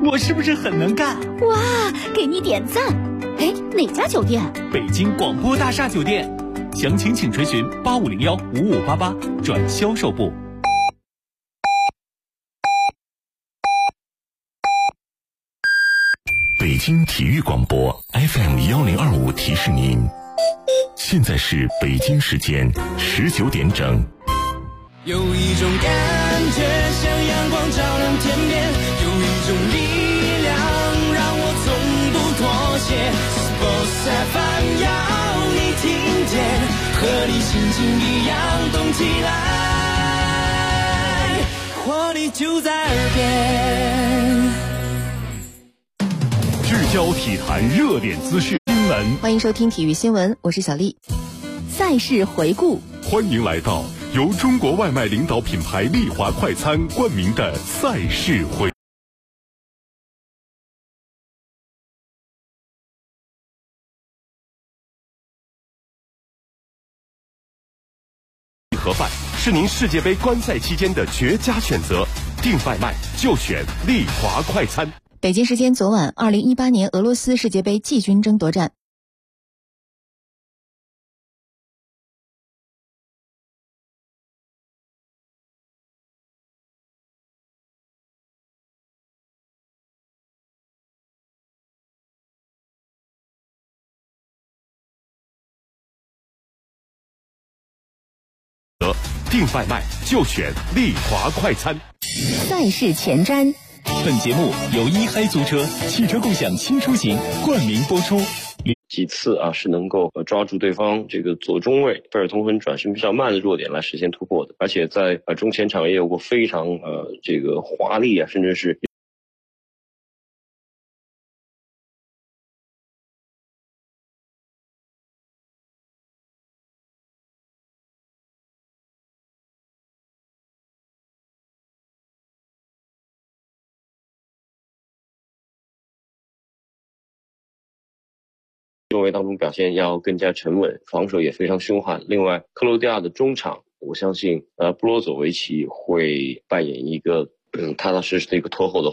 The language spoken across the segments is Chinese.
我是不是很能干？ 哇，给你点赞！哎，哪家酒店？ 北京广播大厦酒店，详情请垂询8501-5588转销售部。 北京体育广播 FM1025提示您，现在是北京时间19点整。 有一种感觉像阳光照亮天边，有一种力量让我从不妥协。Sports FM 要你听见，和你心情一样动起来，活力就在耳边。 聚焦体坛热点资讯新闻， 欢迎收听体育新闻，我是小丽。 赛事回顾， 欢迎来到由中国外卖领导品牌丽华快餐冠名的赛事回盒饭是您世界杯观赛期间的绝佳选择，订外卖就选丽华快餐。 北京时间昨晚，2018年俄罗斯世界杯季军争夺战。 订外卖就选丽华快餐。 赛事前瞻。 本节目由一嗨租车汽车共享轻出行冠名播出。 几次是能够抓住对方这个左中卫贝尔通亨转身比较慢的弱点来实现突破的，而且在中前场也有过非常这个华丽甚至是中卫当中表现要更加沉稳，防守也非常凶悍。另外，克罗地亚的中场，我相信布罗佐维奇会扮演一个踏踏实实的一个拖后的。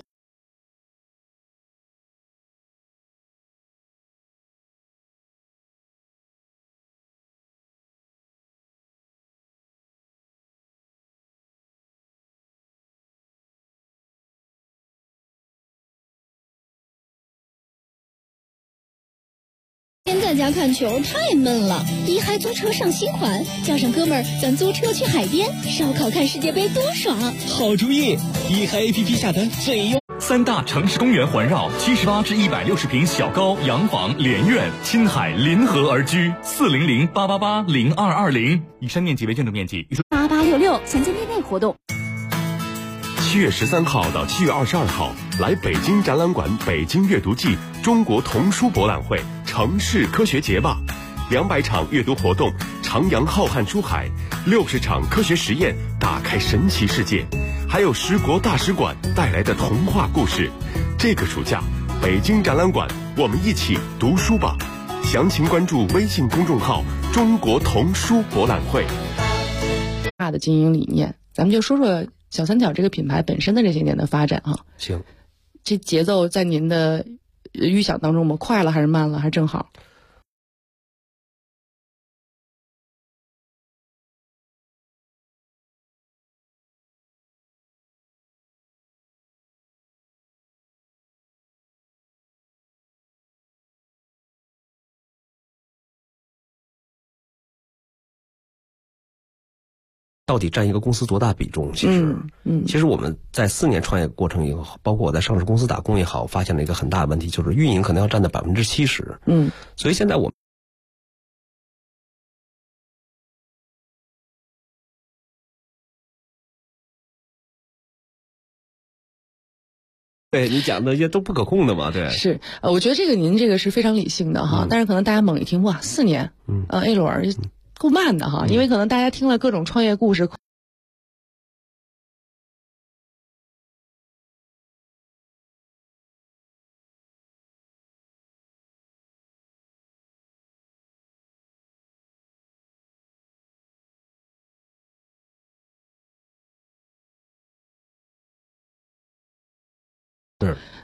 在家看球太闷了，一嗨租车上新款，叫上哥们儿，咱租车去海边烧烤看世界杯多爽！ 好主意，一嗨 APP 下单最优。3大城市公园环绕，78至160平小高洋房连院，亲海临河而居，400-888-0220。以上面积为建筑面积。 8866详见店内活动。 7月13号到7月22号，来北京展览馆北京阅读季中国童书博览会城市科学节吧，200场阅读活动，徜徉浩瀚书海，60场科学实验，打开神奇世界，还有10国大使馆带来的童话故事。这个暑假，北京展览馆，我们一起读书吧！详情关注微信公众号“中国童书博览会”。 大的经营理念，咱们就说说小三角这个品牌本身的这些年的发展哈。 行， 这节奏在您的预想当中吗？快了还是慢了还是正好？ 到底占一个公司多大比重？其实我们在4年创业过程以后，包括我在上市公司打工也好，发现了一个很大的问题，就是运营可能要占到70%。所以现在我们对你讲的也都不可控的嘛，对。 是，我觉得您这个是非常理性的哈，但是可能大家猛一听，哇，4年，A 轮够慢的哈，因为可能大家听了各种创业故事。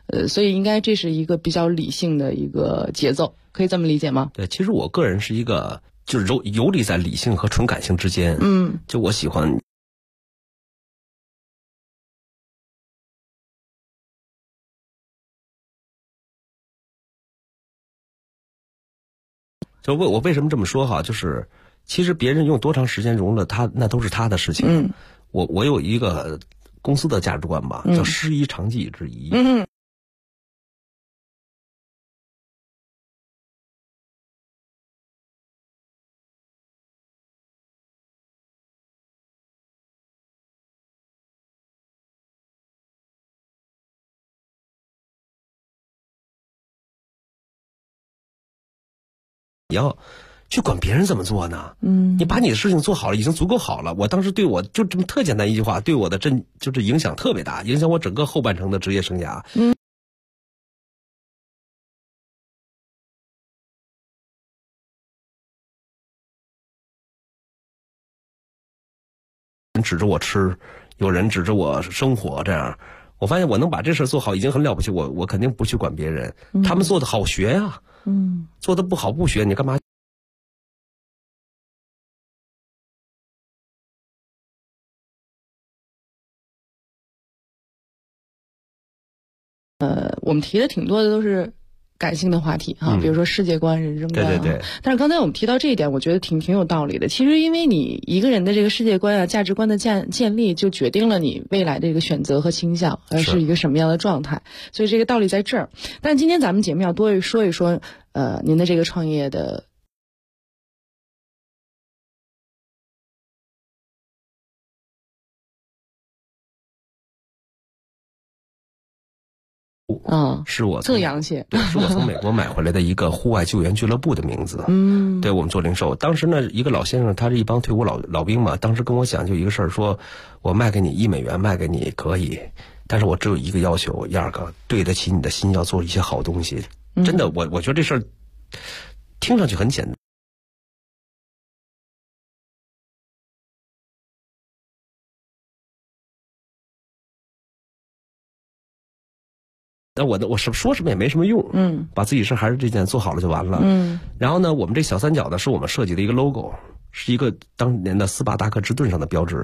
所以应该这是一个比较理性的一个节奏，可以这么理解吗？ 对，其实我个人是一个就是游离在理性和纯感性之间。就我喜欢。就我为什么这么说哈？就是其实别人用多长时间融了他，那都是他的事情。我有一个公司的价值观吧，叫师夷长技以制夷。你要去管别人怎么做呢？你把你的事情做好了，已经足够好了。我当时对我就这么特简单一句话，对我的就是影响特别大，影响我整个后半程的职业生涯。人指着我吃，有人指着我生活，这样我发现我能把这事做好已经很了不起。我肯定不去管别人，他们做的好学呀。做的不好不学，你干嘛？ 我们提的挺多的都是感性的话题哈，比如说世界观、人生观。 对。 但是刚才我们提到这一点，我觉得挺有道理的。其实因为你一个人的这个世界观啊、价值观的建立，就决定了你未来的这个选择和倾向，是一个什么样的状态。所以这个道理在这儿。但今天咱们节目要多说一说，您的这个创业的。 是我这洋气， 对，是我从美国买回来的一个户外救援俱乐部的名字。对，我们做零售。当时呢，一个老先生，他是一帮退伍老兵嘛，当时跟我讲就一个事儿，说我卖给你$1，卖给你可以，但是我只有一个要求，亚哥对得起你的心，要做一些好东西。真的，我觉得这事儿听上去很简单。那我说什么也没什么用，把自己事还是这件做好了就完了。然后呢，我们这小三角呢是我们设计的一个 logo， 是一个当年的斯巴达克之盾上的标志。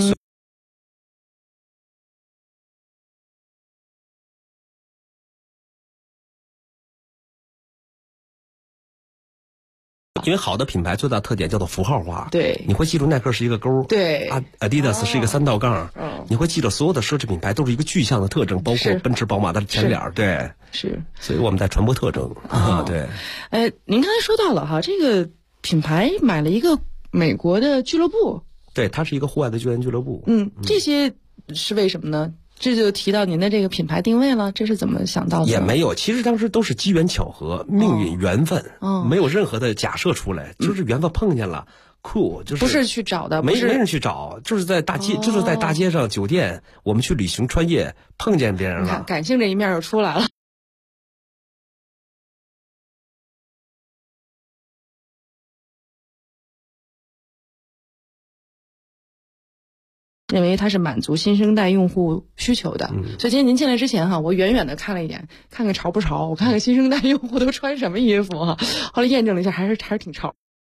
因为好的品牌最大特点叫做符号化。 对， 你会记住耐克是一个勾， 对 ，Adidas 是一个3道杠，你会记住所有的奢侈品牌都是一个具象的特征，包括奔驰、宝马的前脸。对， 是。 所以我们在传播特征对。 您刚才说到了哈，这个品牌买了一个美国的俱乐部。 对，它是一个户外的救援俱乐部。 这些是为什么呢？这就提到您的这个品牌定位了，这是怎么想到的？ 也没有，其实当时都是机缘巧合、命运、缘分，没有任何的假设出来，就是缘分碰见了，酷，就是不是去找的， 没人去找，就是在大街上酒店，我们去旅行穿越碰见别人了， 你看感性这一面又出来了。认为它是满足新生代用户需求的，所以今天您进来之前哈，我远远的看了一眼，看看潮不潮，我看看新生代用户都穿什么衣服哈，后来验证了一下，还是挺潮。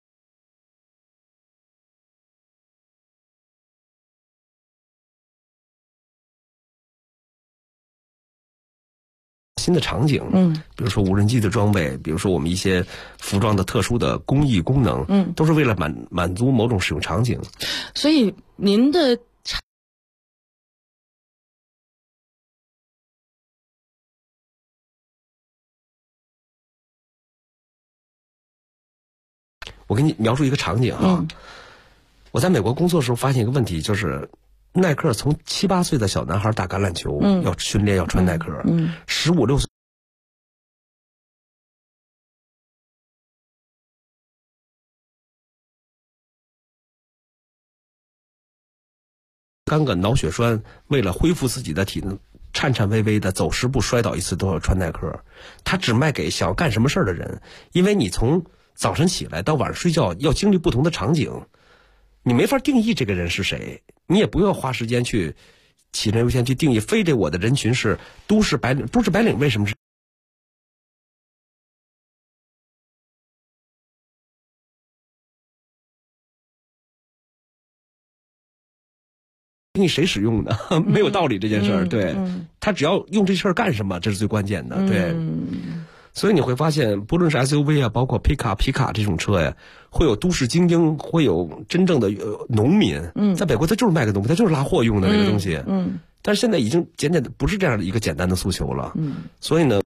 新的场景，比如说无人机的装备，比如说我们一些服装的特殊的工艺功能，都是为了满足某种使用场景。 所以您的我给你描述一个场景啊，我在美国工作的时候发现一个问题，就是耐克从7、8岁的小男孩打橄榄球，要训练要穿耐克，15、16岁干个脑血栓，为了恢复自己的体能，颤颤巍巍的走10步摔倒一次都要穿耐克。他只卖给想要干什么事儿的人，因为你从早晨起来到晚上睡觉要经历不同的场景，你没法定义这个人是谁，你也不要花时间去企业优先去定义，非得我的人群是都市白领。都市白领为什么是？定义谁使用的没有道理这件事儿，对，他只要用这事儿干什么，这是最关键的，对。所以你会发现，不论是 SUV 啊，包括皮卡这种车呀，会有都市精英，会有真正的农民。在美国他就是卖给农民，他就是拉货用的这个东西。但是现在已经简单的不是这样的一个简单的诉求了。所以呢。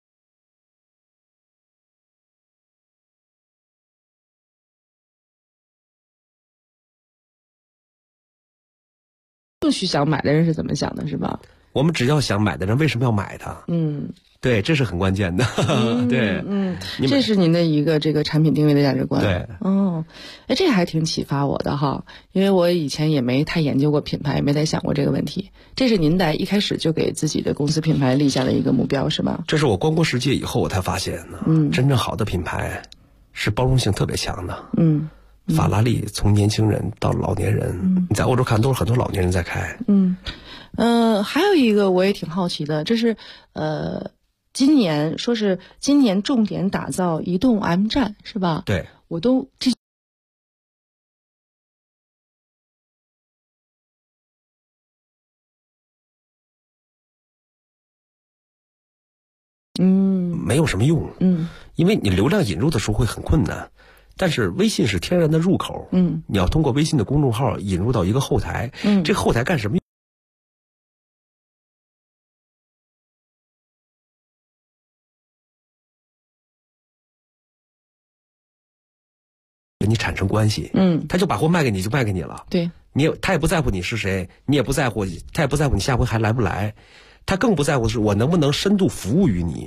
不许想买的人是怎么想的，是吧？ 我们只要想买的人为什么要买它？对，这是很关键的。对， 这是您的一个这个产品定位的价值观。 对， 这还挺启发我的哈，因为我以前也没太研究过品牌，也没太想过这个问题。这是您在一开始就给自己的公司品牌立下的一个目标，是吧？这是我逛过世界以后我才发现的。真正好的品牌是包容性特别强的。法拉利从年轻人到老年人，你在欧洲看都是很多老年人在开。 还有一个我也挺好奇的，这是今年重点打造移动 M 站，是吧？ 对， 我都没有什么用。因为你流量引入的时候会很困难。但是微信是天然的入口，你要通过微信的公众号引入到一个后台，这个后台干什么？跟你产生关系，他就把货卖给你就卖给你了， 对， 他也不在乎你是谁，你也不在乎，他也不在乎你下回还来不来，他更不在乎的是我能不能深度服务于你。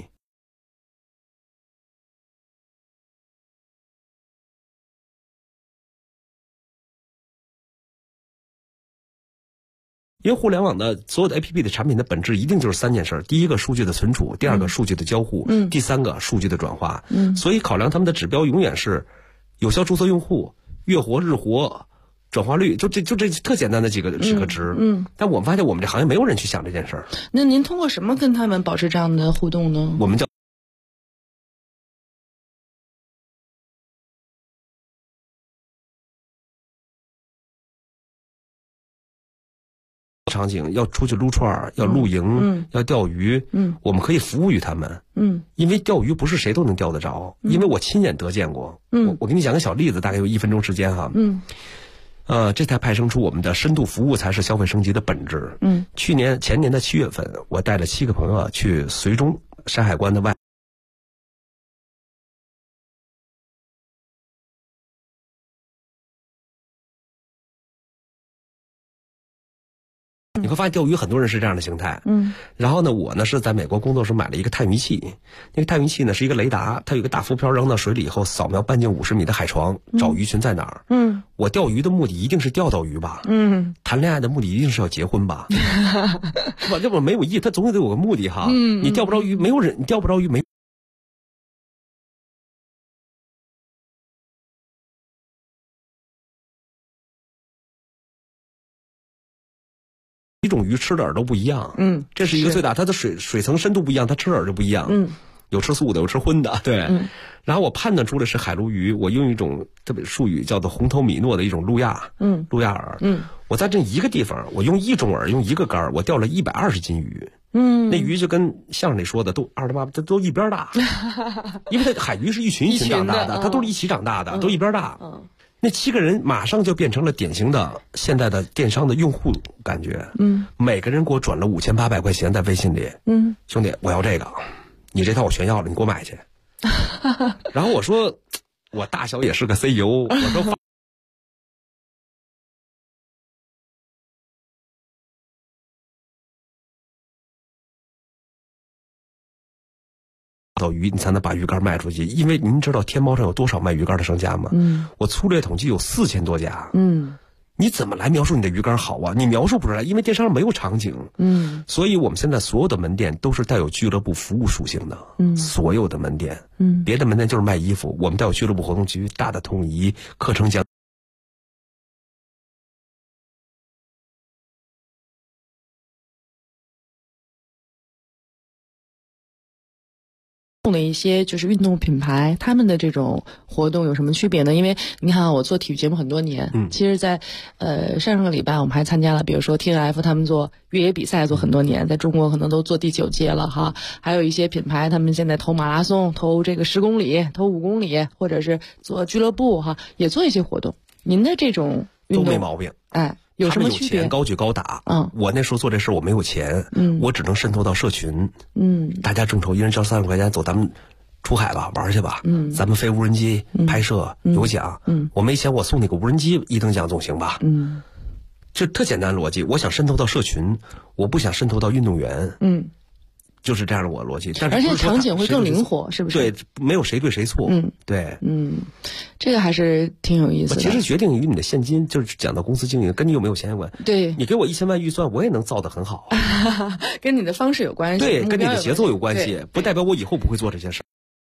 因为互联网的所有的 APP 的产品的本质一定就是3件事：第一个数据的存储，第二个数据的交互，第三个数据的转化。所以考量他们的指标永远是有效注册用户、月活、日活、转化率，就这特简单的几个值。但我们发现我们这行业没有人去想这件事儿。 那您通过什么跟他们保持这样的互动呢？ 我们叫场景要出去撸串，要露营，要钓鱼，我们可以服务于他们，因为钓鱼不是谁都能钓得着，因为我亲眼得见过，我给你讲个小例子，大概有1分钟时间哈，这才派生出我们的深度服务才是消费升级的本质。前年的7月份，我带了7个朋友去绥中山海关的外。你会发现钓鱼很多人是这样的形态，然后呢，我呢是在美国工作时买了一个探鱼器，那个探鱼器呢是一个雷达，它有一个大浮漂扔到水里以后，扫描半径50米的海床，找鱼群在哪儿。我钓鱼的目的一定是钓到鱼吧？谈恋爱的目的一定是要结婚吧？是吧？这不没有意义，它总得有个目的哈。你钓不着鱼，没有人，你钓不着鱼没。一种鱼吃的饵都不一样，这是一个最大，它的水层深度不一样，它吃的饵就不一样，有吃素的，有吃荤的，对。然后我判断出来是海鲈鱼，我用一种特别术语叫做红头米诺的一种路亚，路亚饵，我在这一个地方，我用一种饵，用一个竿，我钓了120斤鱼，那鱼就跟相声里说的都二他妈都一边大，因为它海鱼是一群一群长大的，它都是一起长大的，都一边大。那7个人马上就变成了典型的现在的电商的用户感觉，每个人给我转了5800块钱在微信里，兄弟，我要这个，你这套我全要了，你给我买去。然后我说，我大小也是个 CEO， 我说。到鱼你才能把鱼竿卖出去，因为您知道天猫上有多少卖鱼竿的商家吗？我粗略统计有4000多家。你怎么来描述你的鱼竿好啊？你描述不出来，因为电商上没有场景。所以我们现在所有的门店都是带有俱乐部服务属性的。所有的门店，别的门店就是卖衣服，我们带有俱乐部活动区，大的统一课程讲。 的一些就是运动品牌，他们的这种活动有什么区别呢？因为你看我做体育节目很多年，其实在上个礼拜我们还参加了，比如说 TNF 他们做越野比赛做很多年，在中国可能都做第9届了哈。还有一些品牌，他们现在投马拉松、投这个10公里、投5公里，或者是做俱乐部哈，也做一些活动。您的这种运动都没毛病， 哎。有什么区别？ 他们有钱高举高打，我那时候做这事我没有钱，我只能渗透到社群，大家众筹，一人交30块钱，走咱们出海吧，玩去吧，咱们飞无人机拍摄有奖，我没钱我送你个无人机1等奖总行吧，这特简单逻辑，我想渗透到社群，我不想渗透到运动员，就是这样的我逻辑，但是而且场景会更灵活，是不是？ 对，没有谁对谁错，对， 这个还是挺有意思的。 其实决定于你的现金，就是讲到公司经营，跟你有没有钱有关。 对， 你给我1000万预算，我也能造得很好， 跟你的方式有关系， 对，跟你的节奏有关系，不代表我以后不会做这些事。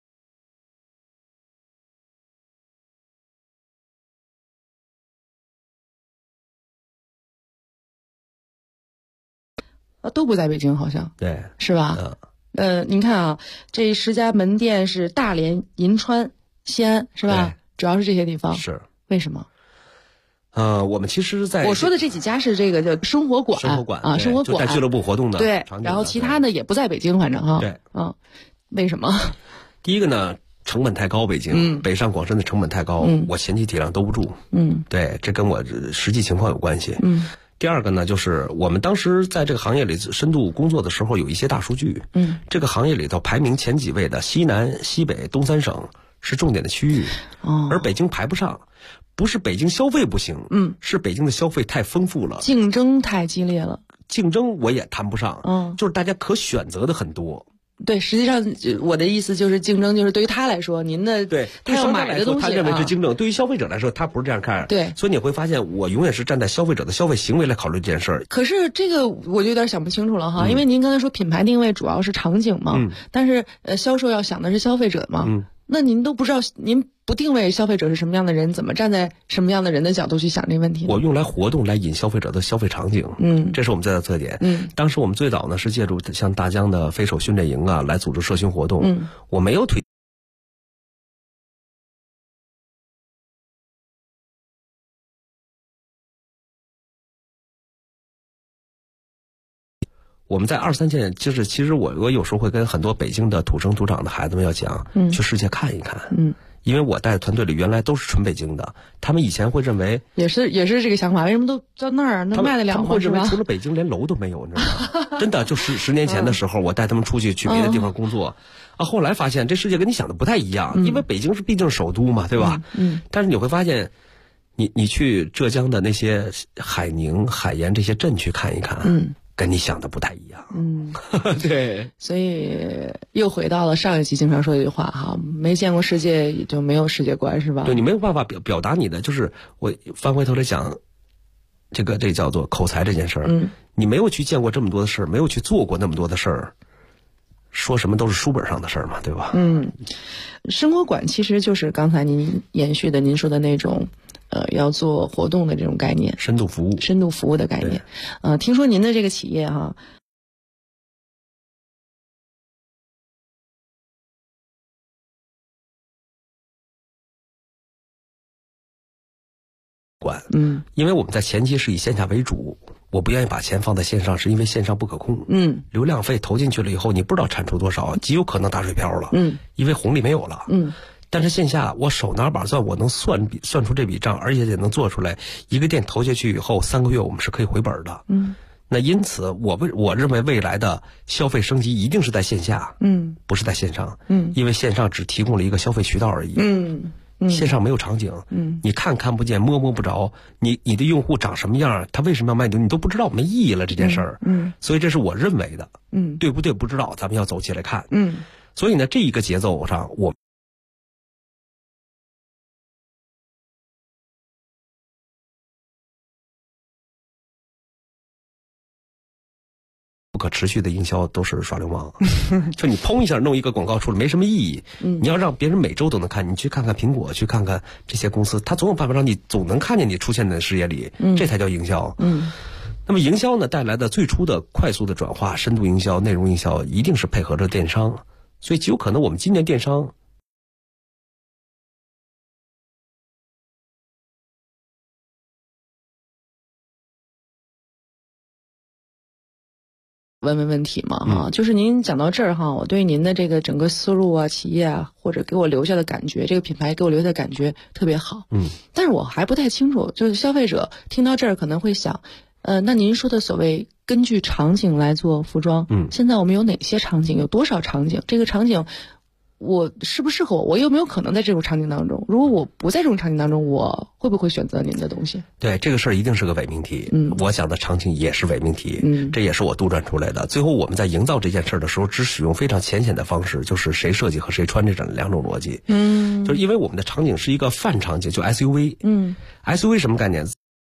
都不在北京，好像对， 是吧？您看啊，这10家门店是大连、银川、西安，是吧？主要是这些地方。 是为什么？ 我们其实在我说的这几家是这个叫生活馆啊，生活馆就带俱乐部活动的， 对。然后其他的也不在北京，反正哈。 对， 为什么？ 第一个呢，成本太高，北京、北上广深的成本太高，我前期体量兜不住。对，这跟我实际情况有关系。第二个呢，就是我们当时在这个行业里深度工作的时候，有一些大数据。这个行业里头排名前几位的西南、西北、东3省是重点的区域，而北京排不上。不是北京消费不行，是北京的消费太丰富了， 竞争太激烈了。 竞争我也谈不上，就是大家可选择的很多。 对，实际上我的意思就是竞争，就是对于他来说，您的对他要买的东西， 他认为是竞争；对于消费者来说，他不是这样看。 对， 所以你会发现，我永远是站在消费者的消费行为来考虑这件事儿。 可是这个我就有点想不清楚了哈，因为您刚才说品牌定位主要是场景嘛，但是销售要想的是消费者嘛，那您都不知道，您不定位消费者是什么样的人，怎么站在什么样的人的角度去想这个问题？ 我用来活动来引消费者的消费场景，这是我们最大的特点。当时我们最早呢是借助像大疆的飞手训练营啊来组织社群活动，我没有推。我们在2、3线，就是其实我有时候会跟很多北京的土生土长的孩子们要讲，去世界看一看，因为我带的团队里原来都是纯北京的，他们以前会认为也是这个想法，为什么都到那儿那卖得了吗？ 会认为除了北京连楼都没有，你知道吗？真的，就10年前的时候，我带他们出去别的地方工作，后来发现这世界跟你想的不太一样，因为北京是毕竟是首都嘛，对吧？但是你会发现，你去浙江的那些海宁、海盐这些镇去看一看，跟你想的不太一样。对， 所以又回到了上一期经常说的一句话哈，没见过世界也就没有世界观，是吧？ 对，你没有办法表达你的，就是我翻回头来讲，这叫做口才这件事儿。你没有去见过这么多的事儿，没有去做过那么多的事儿，说什么都是书本上的事儿嘛，对吧？生活馆其实就是刚才您延续的您说的那种要做活动的这种概念，深度服务的概念。听说您的这个企业哈， 因为我们在前期是以线下为主，我不愿意把钱放在线上，是因为线上不可控。流量费投进去了以后，你不知道产出多少，极有可能打水漂了。因为红利没有了。但是线下我手拿把算，我能算出这笔账，而且也能做出来。一个店投下去以后，3个月我们是可以回本的。那因此我认为未来的消费升级一定是在线下，不是在线上。因为线上只提供了一个消费渠道而已。线上没有场景，你看不见，摸不着，你的用户长什么样，他为什么要买你都不知道，没意义了这件事儿。所以这是我认为的。对不对不知道，咱们要走起来看。所以呢，这一个节奏上我。不可持续的营销都是耍流氓，就你砰一下弄一个广告出来没什么意义。你要让别人每周都能看，你去看看苹果，去看看这些公司，他总有办法让你总能看见你出现在视野里，这才叫营销。那么营销呢带来的最初的快速的转化，深度营销、内容营销，一定是配合着电商。 所以极有可能我们今年电商问题嘛就是您讲到这儿哈，我对您的这个整个思路啊、企业啊，或者给我留下的感觉，这个品牌给我留下的感觉特别好。但是我还不太清楚，就是消费者听到这儿可能会想，那您说的所谓根据场景来做服装，现在我们有哪些场景，有多少场景？这个场景我适不适合我有没有可能在这种场景当中？如果我不在这种场景当中，我会不会选择您的东西？ 对，这个事儿一定是个伪命题。我想的场景也是伪命题。这也是我杜撰出来的。最后我们在营造这件事儿的时候，只使用非常浅显的方式，就是谁设计和谁穿这两种逻辑。就是因为我们的场景是一个泛场景，就 SUV。SUV 什么概念？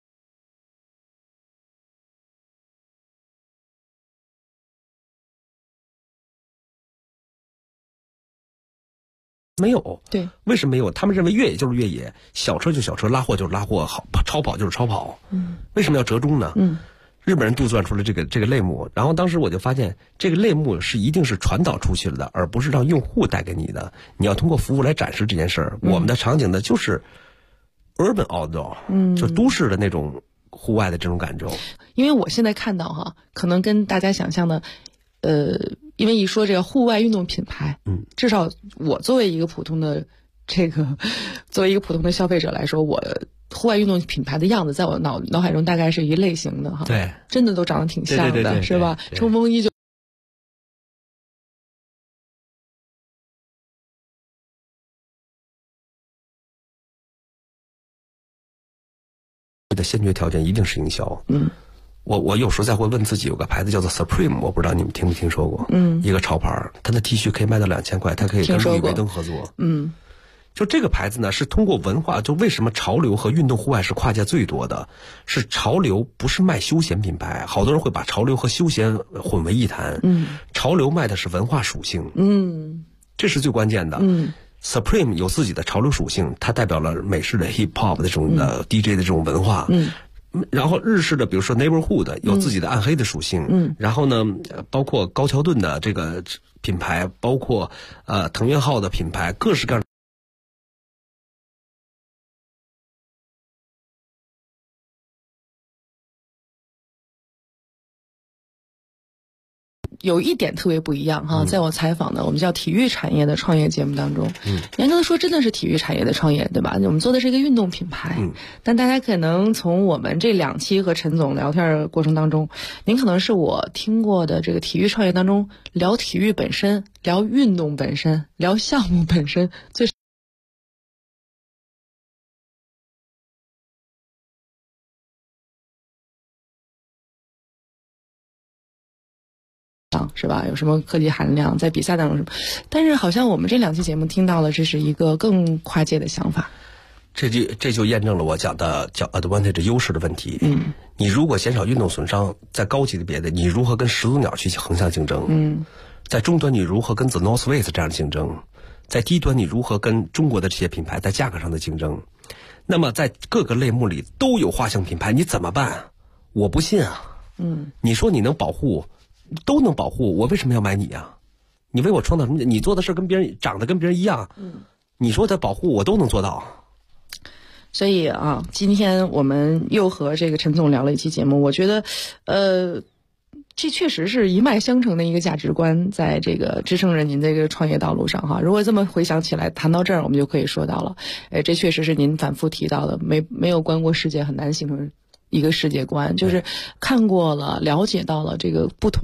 没有， 对， 为什么没有？他们认为越野就是越野，小车就小车，拉货就是拉货，超跑就是超跑。为什么要折中呢？日本人杜撰出了这个类目，然后当时我就发现，这个类目是一定是传导出去了的，而不是让用户带给你的。你要通过服务来展示这件事儿。我们的场景呢，就是 urban outdoor，就都市的那种户外的这种感受。 因为我现在看到哈，可能跟大家想象的，因为一说这个户外运动品牌，至少我作为一个普通的消费者来说，我户外运动品牌的样子，在我脑海中大概是一类型的哈。 对， 真的都长得挺像的， 对是吧？冲锋衣就的先决条件一定是营销。我有时候在会问自己，有个牌子叫做 Supreme， 我不知道你们听没听说过？一个潮牌，它的 T 恤可以卖到2000块，它可以跟路易威登合作。就这个牌子呢，是通过文化，就为什么潮流和运动户外是跨界最多的？是潮流不是卖休闲品牌，好多人会把潮流和休闲混为一谈。潮流卖的是文化属性。这是最关键的。Supreme 有自己的潮流属性，它代表了美式的 hip hop 的这种DJ 的这种文化。然后日式的比如说 Neighborhood 有自己的暗黑的属性。然后呢，包括高桥盾的这个品牌，包括藤原浩的品牌，各式各样有一点特别不一样哈，在我采访的我们叫体育产业的创业节目当中，严格的说真的是体育产业的创业，对吧？我们做的是一个运动品牌，但大家可能从我们这2期和陈总聊天的过程当中，您可能是我听过的这个体育创业当中聊体育本身、聊运动本身、聊项目本身最是吧？有什么科技含量，在比赛当中什么？但是好像我们这2期节目听到了，这是一个更跨界的想法。 这就验证了我讲的叫 advantage 优势的问题。你如果减少运动损伤，在高级的别的，你如何跟始祖鸟去横向竞争？在中端你如何跟 The North Face 这样的竞争？在低端你如何跟中国的这些品牌在价格上的竞争？那么在各个类目里都有画像品牌，你怎么办？我不信啊。你说你能保护？都能保护，我为什么要买你啊？你为我创造什么？你做的事跟别人长得跟别人一样，你说他保护我都能做到。 所以啊，今天我们又和这个陈总聊了一期节目，我觉得，这确实是一脉相承的一个价值观，在这个支撑着您这个创业道路上哈。如果这么回想起来，谈到这儿，我们就可以说到了，这确实是您反复提到的，没有观过世界，很难形成一个世界观，就是看过了，了解到了这个不同。